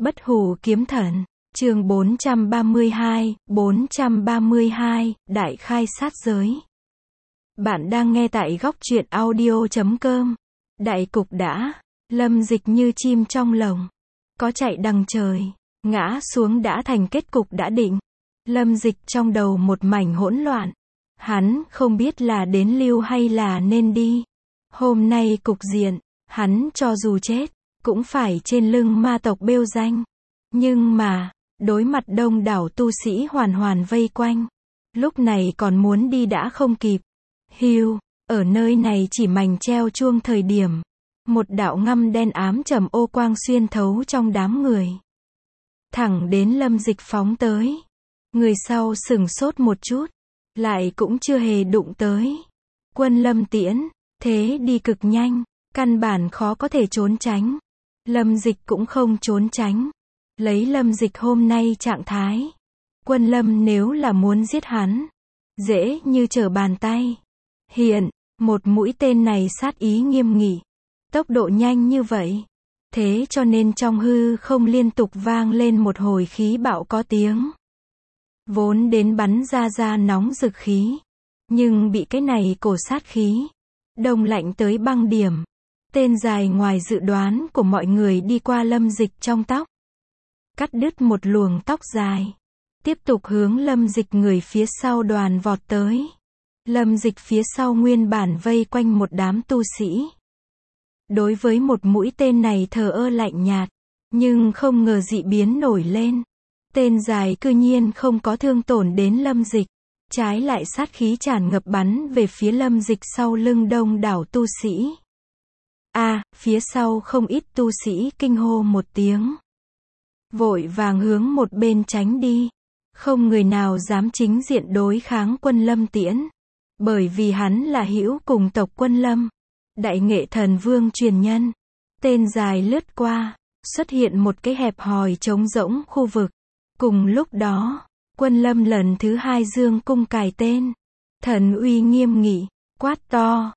Bất hủ kiếm thần, chương 432, Đại khai sát giới. Bạn đang nghe tại góc truyện audio.com. Đại cục đã, Lâm Dịch như chim trong lồng. Có chạy đằng trời, ngã xuống đã thành kết cục đã định. Lâm Dịch trong đầu một mảnh hỗn loạn. Hắn không biết là đến lưu hay là nên đi. Hôm nay cục diện, hắn cho dù chết, cũng phải trên lưng ma tộc bêu danh. Nhưng mà, đối mặt đông đảo tu sĩ hoàn vây quanh. Lúc này còn muốn đi đã không kịp. Hưu, ở nơi này chỉ mảnh treo chuông thời điểm. Một đạo ngăm đen ám trầm ô quang xuyên thấu trong đám người. Thẳng đến Lâm Dịch phóng tới. Người sau sửng sốt một chút. Lại cũng chưa hề đụng tới. Quân Lâm Tiễn, thế đi cực nhanh. Căn bản khó có thể trốn tránh. Lâm Dịch cũng không trốn tránh. Lấy Lâm Dịch hôm nay trạng thái. Quân Lâm nếu là muốn giết hắn. Dễ như trở bàn tay. Hiện, một mũi tên này sát ý nghiêm nghị. Tốc độ nhanh như vậy. Thế cho nên trong hư không liên tục vang lên một hồi khí bạo có tiếng. Vốn đến bắn ra nóng rực khí. Nhưng bị cái này cổ sát khí. Đông lạnh tới băng điểm. Tên dài ngoài dự đoán của mọi người đi qua Lâm Dịch trong tóc. Cắt đứt một luồng tóc dài. Tiếp tục hướng Lâm Dịch người phía sau đoàn vọt tới. Lâm Dịch phía sau nguyên bản vây quanh một đám tu sĩ. Đối với một mũi tên này thờ ơ lạnh nhạt. Nhưng không ngờ dị biến nổi lên. Tên dài cư nhiên không có thương tổn đến Lâm Dịch. Trái lại sát khí tràn ngập bắn về phía Lâm Dịch sau lưng đông đảo tu sĩ. Phía sau không ít tu sĩ kinh hô một tiếng. Vội vàng hướng một bên tránh đi. Không người nào dám chính diện đối kháng Quân Lâm Tiễn. Bởi vì hắn là hữu cùng tộc Quân Lâm. Đại nghệ thần vương truyền nhân. Tên dài lướt qua. Xuất hiện một cái hẹp hòi trống rỗng khu vực. Cùng lúc đó, Quân Lâm lần thứ hai dương cung cài tên. Thần uy nghiêm nghị. Quát to.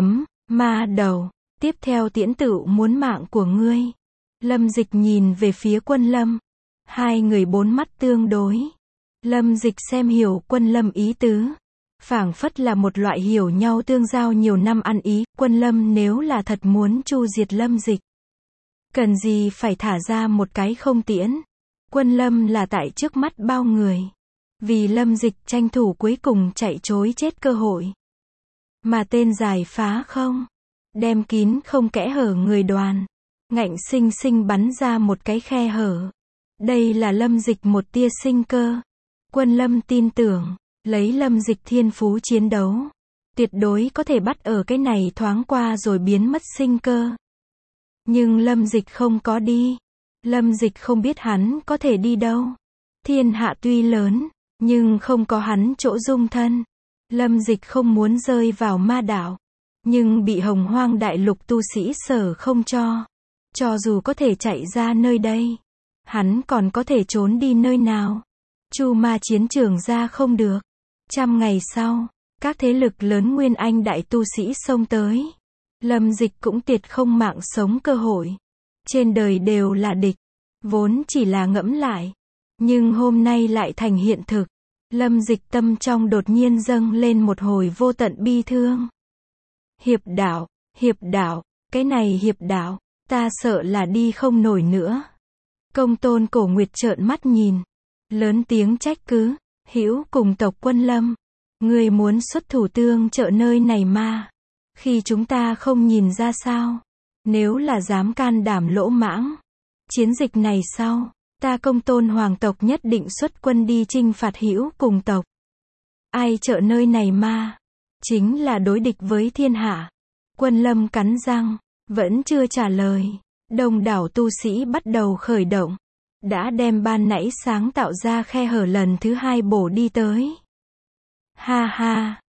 Ma đầu. Tiếp theo Tiễn Tựu muốn mạng của ngươi. Lâm Dịch nhìn về phía Quân Lâm. Hai người bốn mắt tương đối. Lâm Dịch xem hiểu Quân Lâm ý tứ. Phảng phất là một loại hiểu nhau tương giao nhiều năm ăn ý. Quân Lâm nếu là thật muốn tru diệt Lâm Dịch. Cần gì phải thả ra một cái không tiễn. Quân Lâm là tại trước mắt bao người. Vì Lâm Dịch tranh thủ cuối cùng chạy trối chết cơ hội. Mà tên dài phá không. Đem kín không kẽ hở người đoàn. Ngạnh sinh sinh bắn ra một cái khe hở. Đây là Lâm Dịch một tia sinh cơ. Quân Lâm tin tưởng, lấy Lâm Dịch thiên phú chiến đấu. Tuyệt đối có thể bắt ở cái này thoáng qua rồi biến mất sinh cơ. Nhưng Lâm Dịch không có đi. Lâm Dịch không biết hắn có thể đi đâu. Thiên hạ tuy lớn, nhưng không có hắn chỗ dung thân. Lâm Dịch không muốn rơi vào ma đạo. Nhưng bị Hồng Hoang đại lục tu sĩ sở không cho. Cho dù có thể chạy ra nơi đây, hắn còn có thể trốn đi nơi nào. Chu ma chiến trường ra không được. 100 ngày sau, các thế lực lớn nguyên anh đại tu sĩ xông tới. Lâm Dịch cũng tiệt không mạng sống cơ hội. Trên đời đều là địch. Vốn chỉ là ngẫm lại. Nhưng hôm nay lại thành hiện thực. Lâm Dịch tâm trong đột nhiên dâng lên một hồi vô tận bi thương. Hiệp đạo, cái này hiệp đạo, ta sợ là đi không nổi nữa. Công tôn Cổ Nguyệt trợn mắt nhìn. Lớn tiếng trách cứ, hữu cùng tộc Quân Lâm. Ngươi muốn xuất thủ tương trợ nơi này mà. Khi chúng ta không nhìn ra sao. Nếu là dám can đảm lỗ mãng. Chiến dịch này sau, ta công tôn hoàng tộc nhất định xuất quân đi chinh phạt hữu cùng tộc. Ai trợ nơi này mà. Chính là đối địch với thiên hạ. Quân Lâm cắn răng, vẫn chưa trả lời. Đông đảo tu sĩ bắt đầu khởi động. Đã đem ban nãy sáng tạo ra khe hở lần thứ hai bổ đi tới. Ha.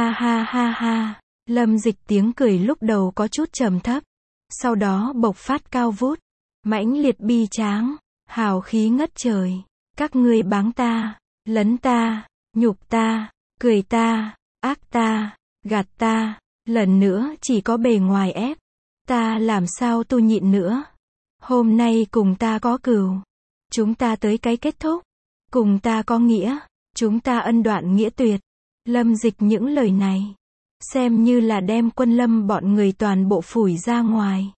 Lâm Dịch tiếng cười lúc đầu có chút trầm thấp. Sau đó bộc phát cao vút. Mãnh liệt bi tráng. Hào khí ngất trời. Các ngươi báng ta, lấn ta, nhục ta, cười ta, ác ta, gạt ta. Lần nữa chỉ có bề ngoài ép. Ta làm sao tu nhịn nữa. Hôm nay cùng ta có cừu. Chúng ta tới cái kết thúc. Cùng ta có nghĩa. Chúng ta ân đoạn nghĩa tuyệt. Lâm Dịch những lời này. Xem như là đem Quân Lâm bọn người toàn bộ phủi ra ngoài.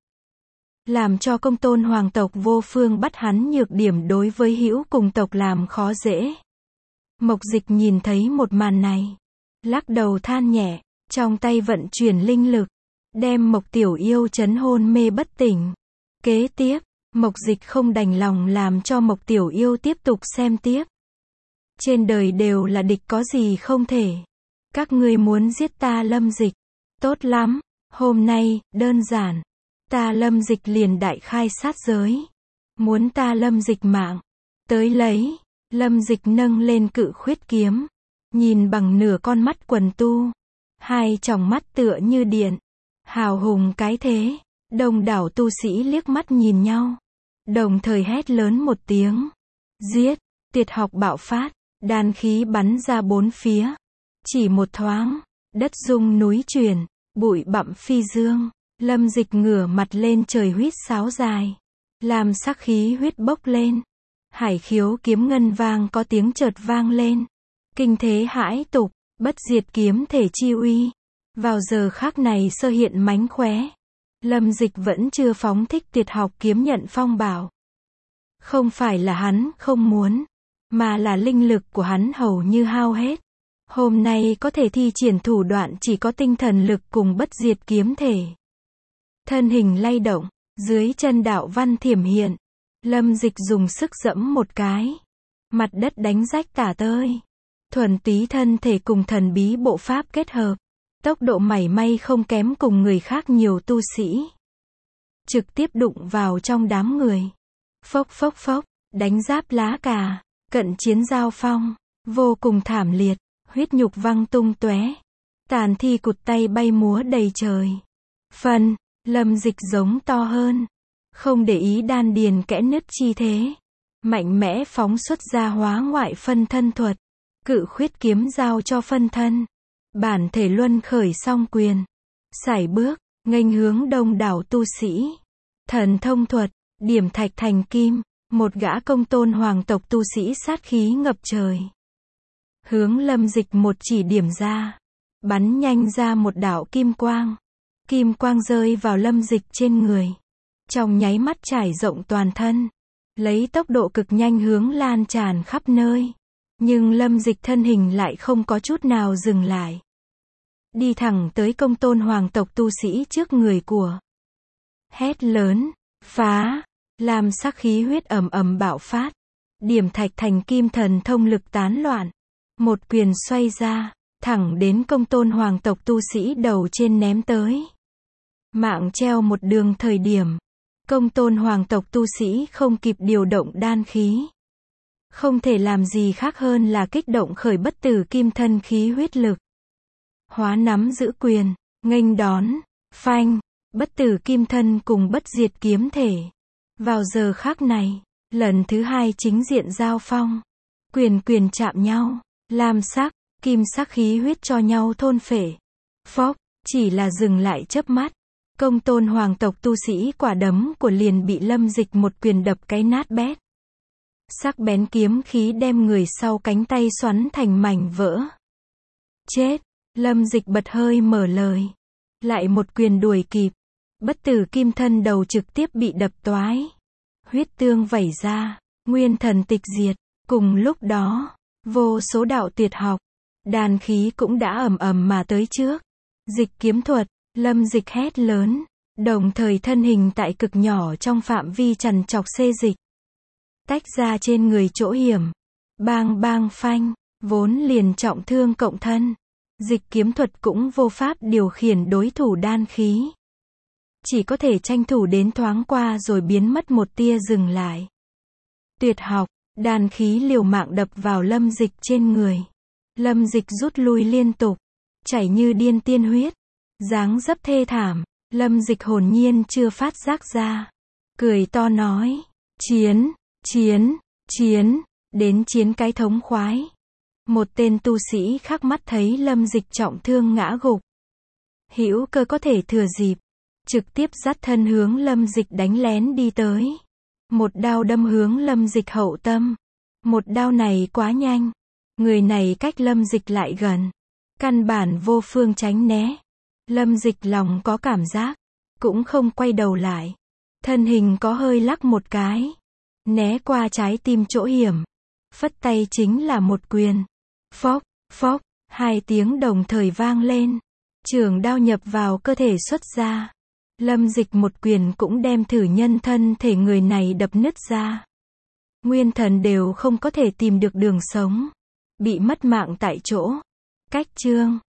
Làm cho Công Tôn hoàng tộc vô phương bắt hắn nhược điểm đối với hữu cùng tộc làm khó dễ. Mộc Dịch nhìn thấy một màn này. Lắc đầu than nhẹ. Trong tay vận chuyển linh lực. Đem Mộc Tiểu Yêu trấn hôn mê bất tỉnh. Kế tiếp, Mộc Dịch không đành lòng làm cho Mộc Tiểu Yêu tiếp tục xem tiếp. Trên đời đều là địch có gì không thể. Các ngươi muốn giết ta Lâm Dịch. Tốt lắm, hôm nay, đơn giản. Ta Lâm Dịch liền đại khai sát giới. Muốn ta Lâm Dịch mạng. Tới lấy, Lâm Dịch nâng lên cự khuyết kiếm. Nhìn bằng nửa con mắt quần tu. Hai tròng mắt tựa như điện. Hào hùng cái thế. Đông đảo tu sĩ liếc mắt nhìn nhau. Đồng thời hét lớn một tiếng. Giết, tuyệt học bạo phát. Đan khí bắn ra bốn phía. Chỉ một thoáng, đất rung núi chuyển, bụi bặm phi dương. Lâm Dịch ngửa mặt lên trời huýt sáo dài. Làm sắc khí huyết bốc lên. Hải khiếu kiếm ngân vang có tiếng chợt vang lên. Kinh thế hãi tục, bất diệt kiếm thể chi uy. Vào giờ khắc này sơ hiện mánh khóe. Lâm Dịch vẫn chưa phóng thích tuyệt học kiếm nhận phong bảo. Không phải là hắn không muốn, mà là linh lực của hắn hầu như hao hết. Hôm nay có thể thi triển thủ đoạn chỉ có tinh thần lực cùng bất diệt kiếm thể. Thân hình lay động, dưới chân đạo văn thiểm hiện. Lâm Dịch dùng sức giẫm một cái. Mặt đất đánh rách tả tơi. Thuần túy thân thể cùng thần bí bộ pháp kết hợp. Tốc độ mảy may không kém cùng người khác nhiều tu sĩ. Trực tiếp đụng vào trong đám người. Phốc phốc phốc, đánh giáp lá cà, cận chiến giao phong, vô cùng thảm liệt, huyết nhục văng tung tóe, tàn thi cụt tay bay múa đầy trời. Phần, Lâm Dịch giống to hơn, không để ý đan điền kẽ nứt chi thế, mạnh mẽ phóng xuất ra hóa ngoại phân thân thuật, cự khuyết kiếm giao cho phân thân, bản thể luân khởi song quyền, sải bước, nghênh hướng đông đảo tu sĩ, thần thông thuật, điểm thạch thành kim, một gã Công Tôn hoàng tộc tu sĩ sát khí ngập trời. Hướng Lâm Dịch một chỉ điểm ra, bắn nhanh ra một đạo kim quang. Kim quang rơi vào Lâm Dịch trên người. Trong nháy mắt trải rộng toàn thân. Lấy tốc độ cực nhanh hướng lan tràn khắp nơi. Nhưng Lâm Dịch thân hình lại không có chút nào dừng lại. Đi thẳng tới Công Tôn hoàng tộc tu sĩ trước người của. Hét lớn, phá, làm sắc khí huyết ầm ầm bạo phát. Điểm thạch thành kim thần thông lực tán loạn. Một quyền xoay ra, thẳng đến Công Tôn hoàng tộc tu sĩ đầu trên ném tới. Mạng treo một đường thời điểm. Công Tôn hoàng tộc tu sĩ không kịp điều động đan khí. Không thể làm gì khác hơn là kích động khởi bất tử kim thân khí huyết lực. Hóa nắm giữ quyền, nghênh đón, phanh, bất tử kim thân cùng bất diệt kiếm thể. Vào giờ khắc này, lần thứ hai chính diện giao phong. Quyền chạm nhau, lam sắc, kim sắc khí huyết cho nhau thôn phệ. Phốc, chỉ là dừng lại chớp mắt. Công Tôn hoàng tộc tu sĩ quả đấm của liền bị Lâm Dịch một quyền đập cái nát bét. Sắc bén kiếm khí đem người sau cánh tay xoắn thành mảnh vỡ. Chết, Lâm Dịch bật hơi mở lời. Lại một quyền đuổi kịp. Bất tử kim thân đầu trực tiếp bị đập toái. Huyết tương vẩy ra, nguyên thần tịch diệt. Cùng lúc đó, vô số đạo tuyệt học, đan khí cũng đã ầm ầm mà tới trước. Dịch kiếm thuật, Lâm Dịch hét lớn, đồng thời thân hình tại cực nhỏ trong phạm vi trằn trọc xê dịch. Tách ra trên người chỗ hiểm. Bang bang phanh, vốn liền trọng thương cộng thân. Dịch kiếm thuật cũng vô pháp điều khiển đối thủ đan khí. Chỉ có thể tranh thủ đến thoáng qua rồi biến mất một tia dừng lại. Tuyệt học, đan khí liều mạng đập vào Lâm Dịch trên người. Lâm Dịch rút lui liên tục, chảy như điên tiên huyết. Dáng dấp thê thảm, Lâm Dịch hồn nhiên chưa phát giác ra. Cười to nói, chiến, chiến, chiến, đến chiến cái thống khoái. Một tên tu sĩ khác mắt thấy Lâm Dịch trọng thương ngã gục. Hữu cơ có thể thừa dịp, trực tiếp dắt thân hướng Lâm Dịch đánh lén đi tới. Một đao đâm hướng Lâm Dịch hậu tâm. Một đao này quá nhanh. Người này cách Lâm Dịch lại gần. Căn bản vô phương tránh né. Lâm Dịch lòng có cảm giác. Cũng không quay đầu lại. Thân hình có hơi lắc một cái. Né qua trái tim chỗ hiểm. Phất tay chính là một quyền. Phốc, phốc, hai tiếng đồng thời vang lên. Trường đao nhập vào cơ thể xuất ra. Lâm Dịch một quyền cũng đem thử nhân thân thể người này đập nứt ra. Nguyên thần đều không có thể tìm được đường sống. Bị mất mạng tại chỗ. Cách chương